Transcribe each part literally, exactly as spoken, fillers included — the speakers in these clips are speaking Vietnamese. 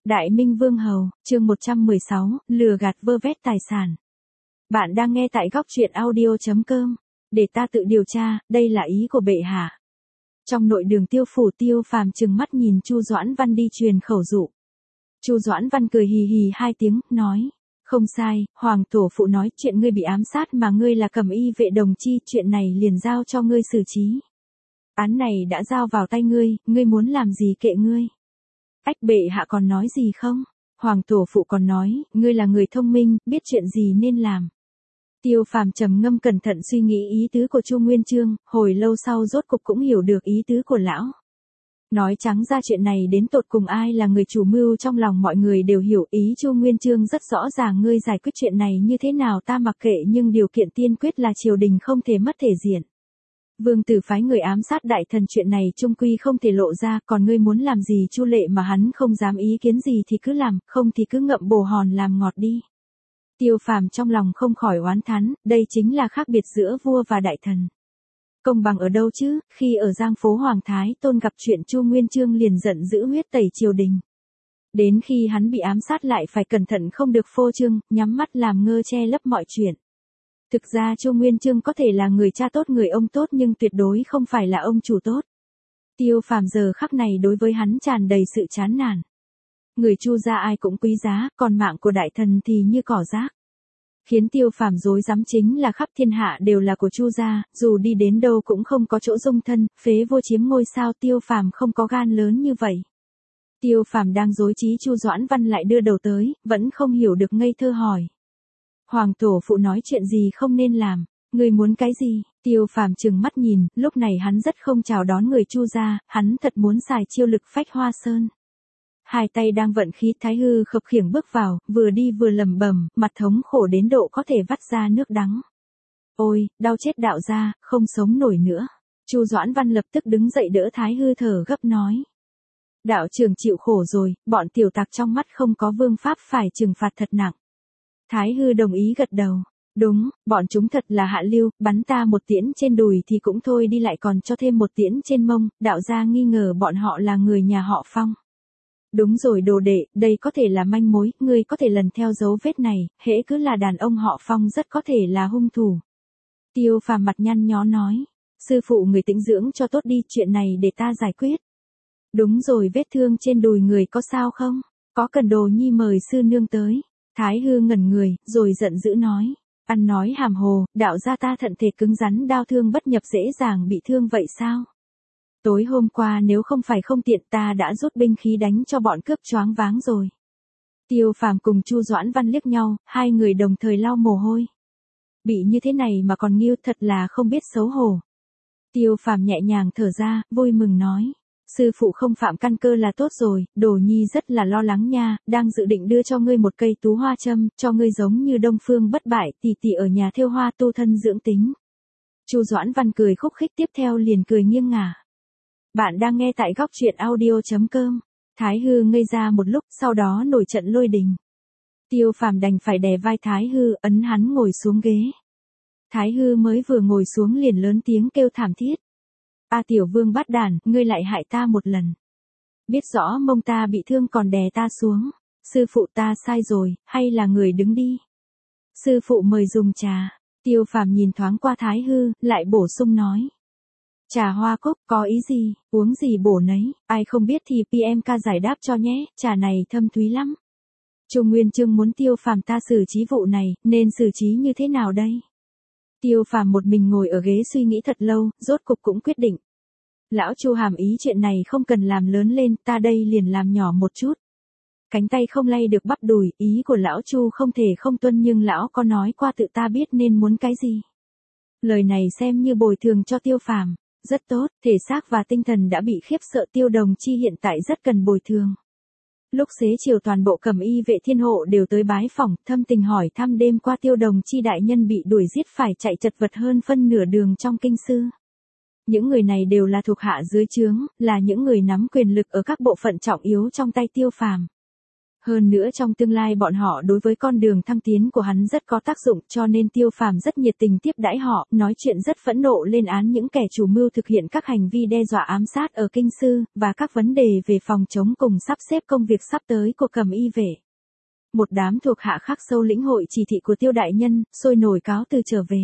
Đại Minh Vương Hầu, chương một trăm mười sáu, lừa gạt vơ vét tài sản. Bạn đang nghe tại góc truyện audio chấm com. Để ta tự điều tra, đây là ý của bệ hạ. Trong nội đường Tiêu phủ, Tiêu Phàm trừng mắt nhìn Chu Doãn Văn đi truyền khẩu dụ. Chu Doãn Văn cười hì hì hai tiếng, nói: "Không sai, hoàng tổ phụ nói chuyện ngươi bị ám sát mà ngươi là cầm y vệ đồng chi, chuyện này liền giao cho ngươi xử trí. Án này đã giao vào tay ngươi, ngươi muốn làm gì kệ ngươi." Ách, bệ hạ còn nói gì không? Hoàng tổ phụ còn nói, ngươi là người thông minh, biết chuyện gì nên làm. Tiêu Phàm trầm ngâm cẩn thận suy nghĩ ý tứ của Chu Nguyên Chương, hồi lâu sau rốt cục cũng hiểu được ý tứ của lão. Nói trắng ra chuyện này đến tột cùng ai là người chủ mưu trong lòng mọi người đều hiểu, ý Chu Nguyên Chương rất rõ ràng, ngươi giải quyết chuyện này như thế nào ta mặc kệ, nhưng điều kiện tiên quyết là triều đình không thể mất thể diện. Vương tử phái người ám sát đại thần, chuyện này trung quy không thể lộ ra, còn ngươi muốn làm gì Chu Lệ mà hắn không dám ý kiến gì thì cứ làm, không thì cứ ngậm bồ hòn làm ngọt đi. Tiêu Phàm trong lòng không khỏi oán thán, đây chính là khác biệt giữa vua và đại thần. Công bằng ở đâu chứ, khi ở Giang phố Hoàng Thái Tôn gặp chuyện Chu Nguyên Chương liền giận dữ huyết tẩy triều đình. Đến khi hắn bị ám sát lại phải cẩn thận không được phô trương, nhắm mắt làm ngơ che lấp mọi chuyện. Thực ra Chu Nguyên Chương có thể là người cha tốt, người ông tốt, nhưng tuyệt đối không phải là ông chủ tốt. Tiêu Phàm giờ khắc này đối với hắn tràn đầy sự chán nản. Người Chu gia ai cũng quý giá, còn mạng của đại thần thì như cỏ rác. Khiến Tiêu Phàm rối rắm chính là khắp thiên hạ đều là của Chu gia, dù đi đến đâu cũng không có chỗ dung thân, phế vô chiếm ngôi sao, Tiêu Phàm không có gan lớn như vậy. Tiêu Phàm đang rối trí, Chu Doãn Văn lại đưa đầu tới, vẫn không hiểu được ngây thơ hỏi: "Hoàng tổ phụ nói chuyện gì không nên làm, ngươi muốn cái gì?" Tiêu Phàm trừng mắt nhìn, lúc này hắn rất không chào đón người Chu gia, hắn thật muốn xài chiêu lực phách hoa sơn. Hai tay đang vận khí, Thái Hư khập khiễng bước vào, vừa đi vừa lẩm bẩm, mặt thống khổ đến độ có thể vắt ra nước đắng. "Ôi, đau chết đạo gia, không sống nổi nữa." Chu Doãn Văn lập tức đứng dậy đỡ Thái Hư, thở gấp nói: "Đạo trưởng chịu khổ rồi, bọn tiểu tặc trong mắt không có vương pháp, phải trừng phạt thật nặng." Thái Hư đồng ý gật đầu. "Đúng, bọn chúng thật là hạ lưu, bắn ta một tiễn trên đùi thì cũng thôi đi, lại còn cho thêm một tiễn trên mông, đạo gia nghi ngờ bọn họ là người nhà họ Phong." "Đúng rồi đồ đệ, đây có thể là manh mối, ngươi có thể lần theo dấu vết này, hễ cứ là đàn ông họ Phong rất có thể là hung thủ." Tiêu Phàm mặt nhăn nhó nói: "Sư phụ người tĩnh dưỡng cho tốt đi, chuyện này để ta giải quyết." "Đúng rồi, vết thương trên đùi người có sao không? Có cần đồ nhi mời sư nương tới." Thái Hư ngẩn người, rồi giận dữ nói: "Ăn nói hàm hồ, đạo gia ta thận thể cứng rắn, đao thương bất nhập, dễ dàng bị thương vậy sao? Tối hôm qua nếu không phải không tiện ta đã rút binh khí đánh cho bọn cướp choáng váng rồi." Tiêu Phàm cùng Chu Doãn Văn liếc nhau, hai người đồng thời lau mồ hôi. Bị như thế này mà còn nghiêu, thật là không biết xấu hổ. Tiêu Phàm nhẹ nhàng thở ra, vui mừng nói: "Sư phụ không phạm căn cơ là tốt rồi, đồ nhi rất là lo lắng nha, đang dự định đưa cho ngươi một cây tú hoa châm, cho ngươi giống như Đông Phương Bất Bại, tỷ tỷ ở nhà thêu hoa tu thân dưỡng tính." Chu Doãn Văn cười khúc khích, tiếp theo liền cười nghiêng ngả. Bạn đang nghe tại góc truyện audio chấm com. Thái Hư ngây ra một lúc, sau đó nổi trận lôi đình. Tiêu Phàm đành phải đè vai Thái Hư, ấn hắn ngồi xuống ghế. Thái Hư mới vừa ngồi xuống liền lớn tiếng kêu thảm thiết: "A tiểu vương bát đản, ngươi lại hại ta một lần. Biết rõ mông ta bị thương còn đè ta xuống. Sư phụ ta sai rồi, hay là người đứng đi. Sư phụ mời dùng trà." Tiêu Phàm nhìn thoáng qua Thái Hư, lại bổ sung nói: "Trà hoa cúc, có ý gì, uống gì bổ nấy, ai không biết thì pê em ca giải đáp cho nhé, trà này thâm thúy lắm." Chu Nguyên Chương muốn Tiêu Phàm ta xử trí vụ này, nên xử trí như thế nào đây? Tiêu Phàm một mình ngồi ở ghế suy nghĩ thật lâu, rốt cục cũng quyết định. "Lão Chu hàm ý chuyện này không cần làm lớn lên, ta đây liền làm nhỏ một chút. Cánh tay không lay được bắp đùi, ý của lão Chu không thể không tuân, nhưng lão có nói qua tự ta biết nên muốn cái gì." Lời này xem như bồi thường cho Tiêu Phàm. Rất tốt, thể xác và tinh thần đã bị khiếp sợ, Tiêu Đồng Chi hiện tại rất cần bồi thường. Lúc xế chiều toàn bộ cẩm y vệ thiên hộ đều tới bái phỏng, thâm tình hỏi thăm đêm qua Tiêu Đồng Chi đại nhân bị đuổi giết phải chạy chật vật hơn phân nửa đường trong kinh sư. Những người này đều là thuộc hạ dưới trướng, là những người nắm quyền lực ở các bộ phận trọng yếu trong tay Tiêu Phàm. Hơn nữa trong tương lai bọn họ đối với con đường thăng tiến của hắn rất có tác dụng, cho nên Tiêu Phàm rất nhiệt tình tiếp đãi họ, nói chuyện rất phẫn nộ lên án những kẻ chủ mưu thực hiện các hành vi đe dọa ám sát ở kinh sư, và các vấn đề về phòng chống cùng sắp xếp công việc sắp tới của Cầm Y vệ. Một đám thuộc hạ khắc sâu lĩnh hội chỉ thị của Tiêu đại nhân, sôi nổi cáo từ trở về.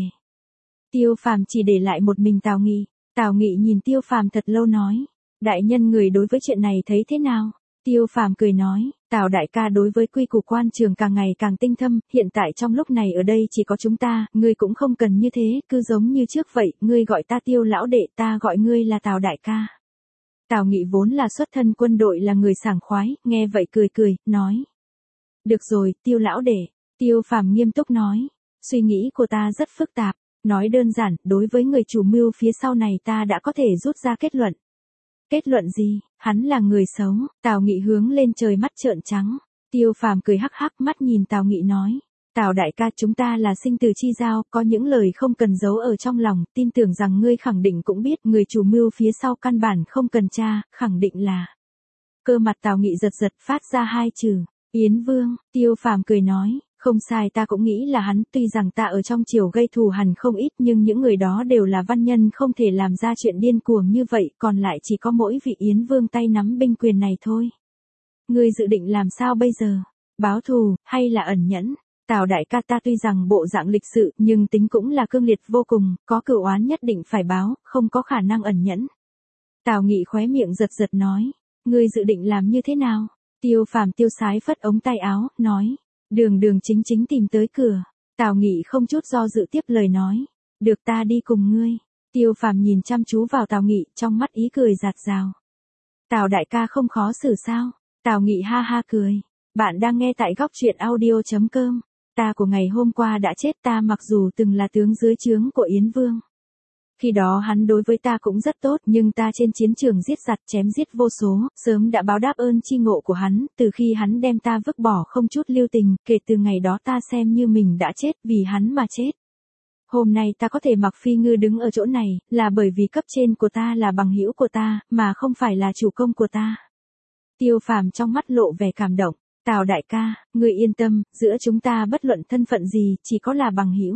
Tiêu Phàm chỉ để lại một mình Tào Nghị. Tào Nghị nhìn Tiêu Phàm thật lâu nói, đại nhân người đối với chuyện này thấy thế nào? Tiêu Phàm cười nói, Tào đại ca đối với quy củ quan trường càng ngày càng tinh thâm, hiện tại trong lúc này ở đây chỉ có chúng ta, ngươi cũng không cần như thế, cứ giống như trước vậy, ngươi gọi ta Tiêu lão đệ, ta gọi ngươi là Tào đại ca. Tào Nghị vốn là xuất thân quân đội, là người sảng khoái, nghe vậy cười cười, nói, được rồi, Tiêu lão đệ. Tiêu Phàm nghiêm túc nói, suy nghĩ của ta rất phức tạp, nói đơn giản, đối với người chủ mưu phía sau này ta đã có thể rút ra kết luận. Kết luận gì? Hắn là người xấu. Tào Nghị hướng lên trời mắt trợn trắng. Tiêu Phàm cười hắc hắc, mắt nhìn Tào Nghị nói, Tào đại ca, chúng ta là sinh tử chi giao, có những lời không cần giấu ở trong lòng, tin tưởng rằng ngươi khẳng định cũng biết, người chủ mưu phía sau căn bản không cần tra, khẳng định là. Cơ mặt Tào Nghị giật giật, phát ra hai chữ, Yến Vương. Tiêu Phàm cười nói, không sai, ta cũng nghĩ là hắn, tuy rằng ta ở trong triều gây thù hằn không ít, nhưng những người đó đều là văn nhân, không thể làm ra chuyện điên cuồng như vậy, còn lại chỉ có mỗi vị Yến Vương tay nắm binh quyền này thôi. Ngươi dự định làm sao bây giờ? Báo thù, hay là ẩn nhẫn? Tào đại ca, ta tuy rằng bộ dạng lịch sự, nhưng tính cũng là cương liệt vô cùng, có cửu oán nhất định phải báo, không có khả năng ẩn nhẫn. Tào Nghị khóe miệng giật giật nói, ngươi dự định làm như thế nào? Tiêu Phàm tiêu sái phất ống tay áo, nói, đường đường chính chính tìm tới cửa. Tào Nghị không chút do dự tiếp lời nói, được, ta đi cùng ngươi. Tiêu Phàm nhìn chăm chú vào Tào Nghị, trong mắt ý cười rạt rào. Tào đại ca không khó xử sao? Tào Nghị ha ha cười. Bạn đang nghe tại góc truyện audio chấm com. Ta của ngày hôm qua đã chết, ta mặc dù từng là tướng dưới trướng của Yến Vương. Khi đó hắn đối với ta cũng rất tốt, nhưng ta trên chiến trường giết giặc chém giết vô số, sớm đã báo đáp ơn chi ngộ của hắn, từ khi hắn đem ta vứt bỏ không chút lưu tình, kể từ ngày đó ta xem như mình đã chết, vì hắn mà chết. Hôm nay ta có thể mặc phi ngư đứng ở chỗ này, là bởi vì cấp trên của ta là bằng hữu của ta, mà không phải là chủ công của ta. Tiêu Phàm trong mắt lộ vẻ cảm động, Tào đại ca, ngươi yên tâm, giữa chúng ta bất luận thân phận gì, chỉ có là bằng hữu.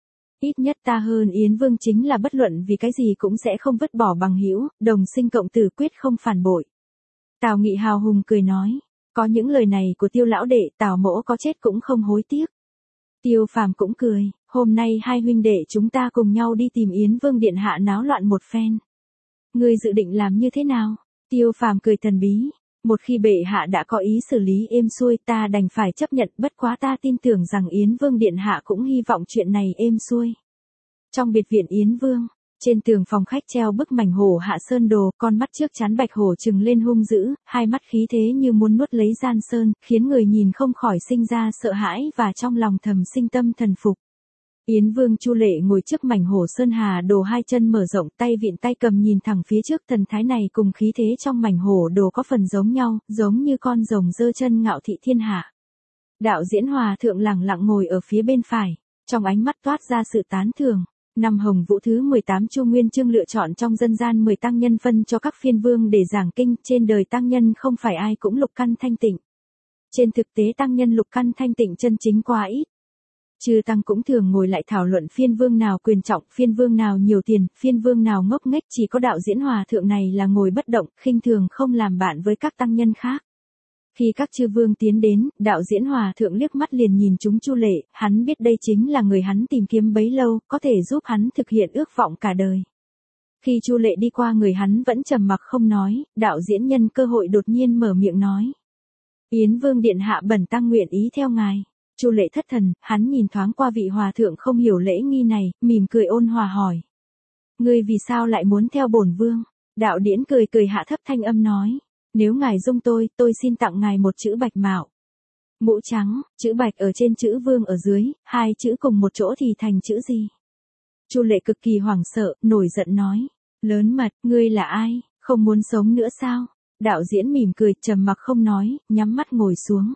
Ít nhất ta hơn Yến Vương chính là bất luận vì cái gì cũng sẽ không vứt bỏ bằng hữu, đồng sinh cộng tử, quyết không phản bội. Tào Nghị hào hùng cười nói, có những lời này của Tiêu lão đệ, Tào mỗ có chết cũng không hối tiếc. Tiêu Phàm cũng cười, hôm nay hai huynh đệ chúng ta cùng nhau đi tìm Yến Vương điện hạ náo loạn một phen. Ngươi dự định làm như thế nào? Tiêu Phàm cười thần bí, một khi bệ hạ đã có ý xử lý êm xuôi, ta đành phải chấp nhận, bất quá ta tin tưởng rằng Yến Vương điện hạ cũng hy vọng chuyện này êm xuôi. Trong biệt viện Yến Vương, trên tường phòng khách treo bức mảnh hổ Hạ Sơn Đồ, con mắt trước trán bạch hổ trừng lên hung dữ, hai mắt khí thế như muốn nuốt lấy Gian Sơn, khiến người nhìn không khỏi sinh ra sợ hãi và trong lòng thầm sinh tâm thần phục. Yến Vương Chu Lệ ngồi trước mảnh hổ Sơn Hà Đồ, hai chân mở rộng, tay vịn tay cầm nhìn thẳng phía trước, thần thái này cùng khí thế trong mảnh hổ đồ có phần giống nhau, giống như con rồng giơ chân ngạo thị thiên hạ. Đạo Diễn Hòa thượng lẳng lặng ngồi ở phía bên phải, trong ánh mắt toát ra sự tán thưởng. Năm Hồng Vũ thứ mười tám, Chu Nguyên Chương lựa chọn trong dân gian mười tăng nhân phân cho các phiên vương để giảng kinh, trên đời tăng nhân không phải ai cũng lục căn thanh tịnh. Trên thực tế tăng nhân lục căn thanh tịnh chân chính quá ít. Chư tăng cũng thường ngồi lại thảo luận phiên vương nào quyền trọng, phiên vương nào nhiều tiền, phiên vương nào ngốc nghếch, chỉ có Đạo Diễn Hòa thượng này là ngồi bất động, khinh thường không làm bạn với các tăng nhân khác. Khi các chư vương tiến đến, Đạo Diễn Hòa thượng liếc mắt liền nhìn chúng Chu Lệ, hắn biết đây chính là người hắn tìm kiếm bấy lâu, có thể giúp hắn thực hiện ước vọng cả đời. Khi Chu Lệ đi qua người hắn vẫn trầm mặc không nói, đạo diễn nhân cơ hội đột nhiên mở miệng nói: Yến Vương điện hạ bẩn tăng nguyện ý theo ngài. Chu Lệ thất thần, hắn nhìn thoáng qua vị hòa thượng không hiểu lễ nghi này, mỉm cười ôn hòa hỏi: Ngươi vì sao lại muốn theo bổn vương? Đạo điển cười cười hạ thấp thanh âm nói: Nếu ngài dung tôi, tôi xin tặng ngài một chữ bạch mạo. Mũ trắng, chữ bạch ở trên chữ vương ở dưới, hai chữ cùng một chỗ thì thành chữ gì? Chu Lệ cực kỳ hoảng sợ, nổi giận nói: Lớn mật, ngươi là ai, không muốn sống nữa sao? Đạo diễn mỉm cười, trầm mặc không nói, nhắm mắt ngồi xuống.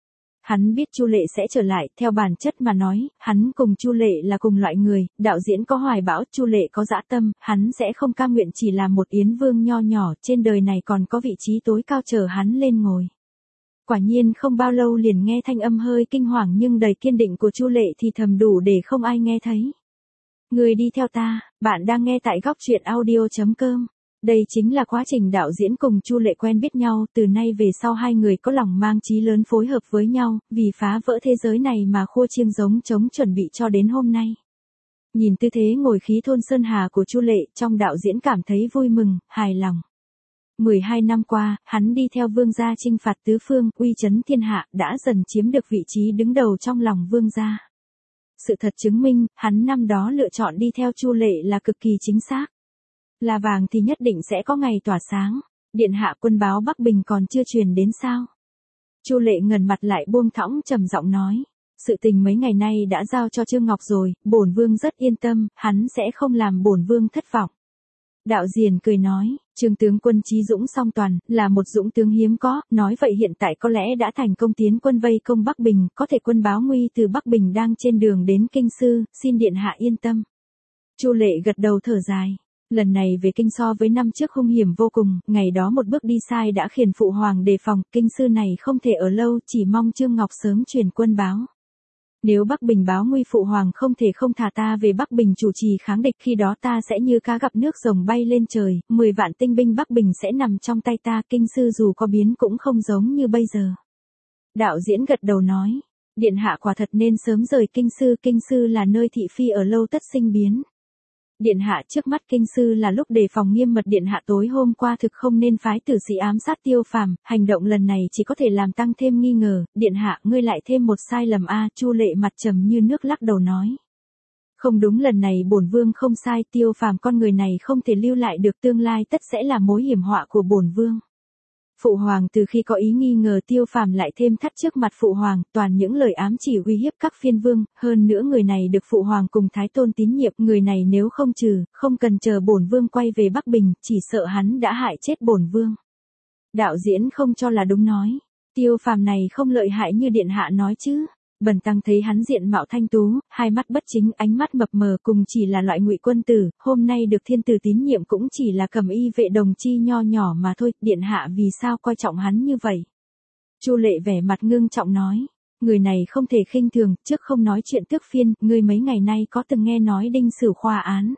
Hắn biết Chu Lệ sẽ trở lại, theo bản chất mà nói, hắn cùng Chu Lệ là cùng loại người, đạo diễn có hoài bão, Chu Lệ có dã tâm, hắn sẽ không cam nguyện chỉ là một Yến Vương nho nhỏ, trên đời này còn có vị trí tối cao chờ hắn lên ngồi. Quả nhiên không bao lâu liền nghe thanh âm hơi kinh hoàng nhưng đầy kiên định của Chu Lệ thì thầm đủ để không ai nghe thấy. Người đi theo ta, bạn đang nghe tại góc truyện audio chấm com. Đây chính là quá trình đạo diễn cùng Chu Lệ quen biết nhau, từ nay về sau hai người có lòng mang chí lớn phối hợp với nhau, vì phá vỡ thế giới này mà khua chiêng giống trống chuẩn bị cho đến hôm nay. Nhìn tư thế ngồi khí thôn sơn hà của Chu Lệ, trong đạo diễn cảm thấy vui mừng, hài lòng. mười hai năm qua, hắn đi theo vương gia chinh phạt tứ phương, uy chấn thiên hạ, đã dần chiếm được vị trí đứng đầu trong lòng vương gia. Sự thật chứng minh, hắn năm đó lựa chọn đi theo Chu Lệ là cực kỳ chính xác. Là vàng thì nhất định sẽ có ngày tỏa sáng. Điện hạ, quân báo Bắc Bình còn chưa truyền đến sao? Chu Lệ ngẩng mặt lại buông thõng trầm giọng nói. Sự tình mấy ngày nay đã giao cho Trương Ngọc rồi, bổn vương rất yên tâm, hắn sẽ không làm bổn vương thất vọng. Đạo diễn cười nói, Trương tướng quân chí dũng song toàn, là một dũng tướng hiếm có, nói vậy hiện tại có lẽ đã thành công tiến quân vây công Bắc Bình, có thể quân báo nguy từ Bắc Bình đang trên đường đến Kinh Sư, xin điện hạ yên tâm. Chu Lệ gật đầu thở dài. Lần này về kinh so với năm trước hung hiểm vô cùng, ngày đó một bước đi sai đã khiến phụ hoàng đề phòng, Kinh Sư này không thể ở lâu, chỉ mong Trương Ngọc sớm truyền quân báo. Nếu Bắc Bình báo nguy, phụ hoàng không thể không thả ta về Bắc Bình chủ trì kháng địch, khi đó ta sẽ như cá gặp nước rồng bay lên trời, mười vạn tinh binh Bắc Bình sẽ nằm trong tay ta, Kinh Sư dù có biến cũng không giống như bây giờ. Đạo diễn gật đầu nói, điện hạ quả thật nên sớm rời Kinh Sư, Kinh Sư là nơi thị phi ở lâu tất sinh biến. Điện hạ, trước mắt Kinh Sư là lúc đề phòng nghiêm mật, điện hạ tối hôm qua thực không nên phái tử sĩ ám sát Tiêu Phàm, hành động lần này chỉ có thể làm tăng thêm nghi ngờ, điện hạ, ngươi lại thêm một sai lầm a. Chu Lệ mặt trầm như nước lắc đầu nói. Không đúng, lần này bổn vương không sai, Tiêu Phàm con người này không thể lưu lại được, tương lai tất sẽ là mối hiểm họa của bổn vương. Phụ hoàng từ khi có ý nghi ngờ Tiêu Phàm lại thêm thắt trước mặt phụ hoàng, toàn những lời ám chỉ uy hiếp các phiên vương, hơn nữa người này được phụ hoàng cùng Thái Tôn tín nhiệm, người này nếu không trừ, không cần chờ bổn vương quay về Bắc Bình, chỉ sợ hắn đã hại chết bổn vương. Đạo diễn không cho là đúng nói, Tiêu Phàm này không lợi hại như điện hạ nói chứ. Bần tăng thấy hắn diện mạo thanh tú, hai mắt bất chính, ánh mắt mập mờ, cùng chỉ là loại ngụy quân tử, hôm nay được thiên tử tín nhiệm cũng chỉ là cầm y vệ đồng chi nho nhỏ mà thôi, điện hạ vì sao coi trọng hắn như vậy? Chu Lệ vẻ mặt ngưng trọng nói, người này không thể khinh thường, trước không nói chuyện tước phiên, ngươi mấy ngày nay có từng nghe nói Đinh Sửu Khoa án?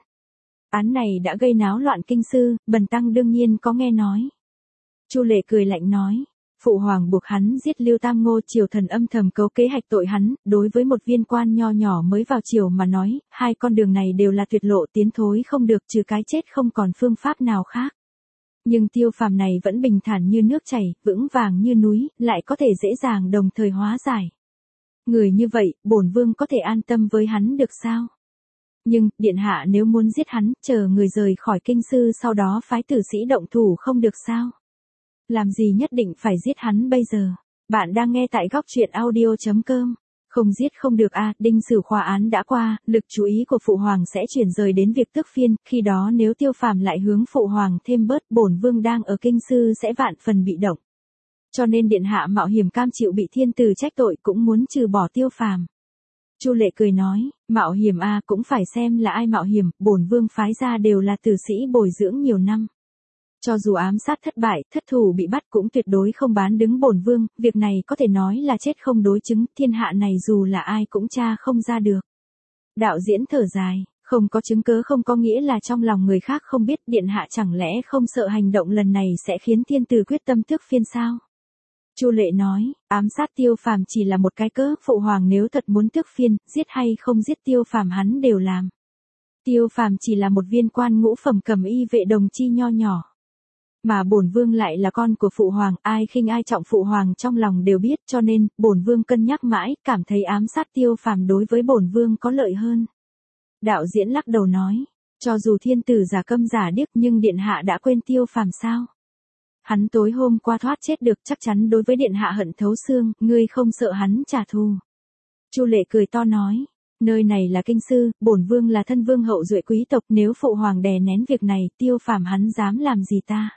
Án này đã gây náo loạn Kinh Sư, bần tăng đương nhiên có nghe nói. Chu Lệ cười lạnh nói. Phụ hoàng buộc hắn giết Lưu Tam Ngô, triều thần âm thầm cấu kế hạch tội hắn, đối với một viên quan nho nhỏ mới vào triều mà nói, hai con đường này đều là tuyệt lộ, tiến thối không được, trừ cái chết không còn phương pháp nào khác. Nhưng Tiêu Phàm này vẫn bình thản như nước chảy, vững vàng như núi, lại có thể dễ dàng đồng thời hóa giải. Người như vậy, bổn vương có thể an tâm với hắn được sao? Nhưng, điện hạ nếu muốn giết hắn, chờ người rời khỏi Kinh Sư sau đó phái tử sĩ động thủ không được sao? Làm gì nhất định phải giết hắn bây giờ? Bạn đang nghe tại góc truyện audio chấm com. Không giết không được a. À, Đinh Sửu Khoa án đã qua, lực chú ý của phụ hoàng sẽ chuyển rời đến việc tước phiên, khi đó nếu Tiêu Phàm lại hướng phụ hoàng thêm bớt, bổn vương đang ở Kinh Sư sẽ vạn phần bị động. Cho nên điện hạ mạo hiểm cam chịu bị thiên tử trách tội cũng muốn trừ bỏ Tiêu Phàm. Chu Lệ cười nói, mạo hiểm a, à, cũng phải xem là ai mạo hiểm, bổn vương phái ra đều là tử sĩ bồi dưỡng nhiều năm. Cho dù ám sát thất bại, thất thủ bị bắt cũng tuyệt đối không bán đứng bổn vương, việc này có thể nói là chết không đối chứng, thiên hạ này dù là ai cũng tra không ra được. Đạo diễn thở dài, không có chứng cớ không có nghĩa là trong lòng người khác không biết, điện hạ chẳng lẽ không sợ hành động lần này sẽ khiến thiên tử quyết tâm tước phiên sao? Chu Lệ nói, ám sát Tiêu Phàm chỉ là một cái cớ, phụ hoàng nếu thật muốn tước phiên, giết hay không giết Tiêu Phàm hắn đều làm. Tiêu Phàm chỉ là một viên quan ngũ phẩm cầm y vệ đồng chi nho nhỏ. Mà bổn vương lại là con của phụ hoàng, ai khinh ai trọng phụ hoàng trong lòng đều biết, cho nên, bổn vương cân nhắc mãi, cảm thấy ám sát Tiêu Phàm đối với bổn vương có lợi hơn. Đạo diễn lắc đầu nói, cho dù thiên tử giả câm giả điếc nhưng điện hạ đã quên Tiêu Phàm sao? Hắn tối hôm qua thoát chết được, chắc chắn đối với điện hạ hận thấu xương, ngươi không sợ hắn trả thù. Chu Lệ cười to nói, nơi này là Kinh Sư, bổn vương là thân vương hậu duệ quý tộc, nếu phụ hoàng đè nén việc này, Tiêu Phàm hắn dám làm gì ta?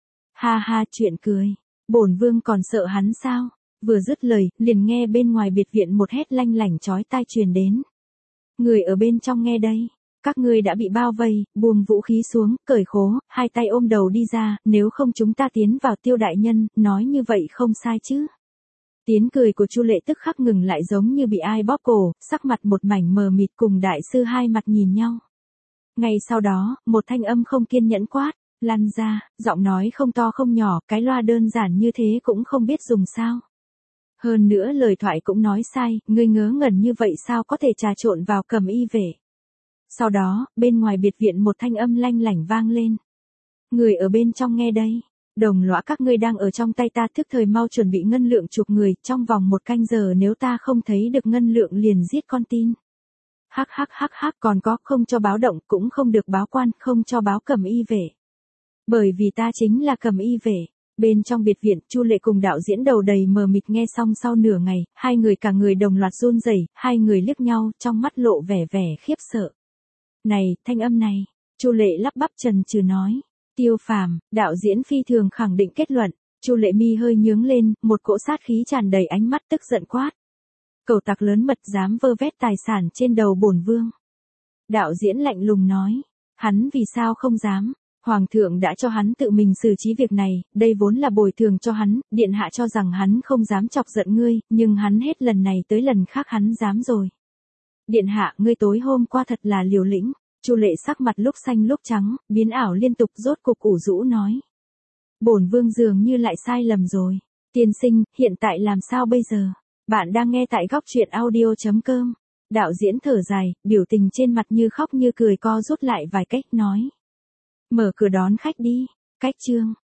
Ha ha, chuyện cười, bổn vương còn sợ hắn sao? Vừa dứt lời, liền nghe bên ngoài biệt viện một hét lanh lảnh chói tai truyền đến. Người ở bên trong nghe đây, các ngươi đã bị bao vây, buông vũ khí xuống, cởi khố, hai tay ôm đầu đi ra, nếu không chúng ta tiến vào Tiêu đại nhân, nói như vậy không sai chứ? Tiếng cười của Chu Lệ tức khắc ngừng lại giống như bị ai bóp cổ, sắc mặt một mảnh mờ mịt cùng đại sư hai mặt nhìn nhau. Ngay sau đó, một thanh âm không kiên nhẫn quát, lăn ra, giọng nói không to không nhỏ, cái loa đơn giản như thế cũng không biết dùng sao. Hơn nữa lời thoại cũng nói sai, ngươi ngớ ngẩn như vậy sao có thể trà trộn vào Cẩm Y vệ. Sau đó, bên ngoài biệt viện một thanh âm lanh lảnh vang lên. Người ở bên trong nghe đây. Đồng lõa các ngươi đang ở trong tay ta, thức thời mau chuẩn bị ngân lượng chuộc người, trong vòng một canh giờ nếu ta không thấy được ngân lượng liền giết con tin. Hắc hắc hắc hắc, còn có, không cho báo động, cũng không được báo quan, không cho báo Cẩm Y vệ. Bởi vì ta chính là Cẩm Y vệ. Bên trong biệt viện, Chu Lệ cùng đạo diễn đầu đầy mờ mịt nghe xong sau nửa ngày, hai người cả người đồng loạt run rẩy, hai người liếc nhau, trong mắt lộ vẻ vẻ khiếp sợ. Này, thanh âm này, Chu Lệ lắp bắp chần chừ nói. Tiêu Phàm, đạo diễn phi thường khẳng định kết luận. Chu Lệ mi hơi nhướng lên, một cỗ sát khí tràn đầy ánh mắt tức giận quát. Cẩu tặc lớn mật dám vơ vét tài sản trên đầu bổn vương. Đạo diễn lạnh lùng nói. Hắn vì sao không dám? Hoàng thượng đã cho hắn tự mình xử trí việc này, đây vốn là bồi thường cho hắn, điện hạ cho rằng hắn không dám chọc giận ngươi, nhưng hắn hết lần này tới lần khác hắn dám rồi. Điện hạ, ngươi tối hôm qua thật là liều lĩnh. Chu Lệ sắc mặt lúc xanh lúc trắng, biến ảo liên tục, rốt cục ủ rũ nói. Bổn vương dường như lại sai lầm rồi. Tiên sinh, hiện tại làm sao bây giờ? Bạn đang nghe tại góc truyện audio chấm com. Đạo diễn thở dài, biểu tình trên mặt như khóc như cười co rút lại vài cách nói. Mở cửa đón khách đi. Cách chương.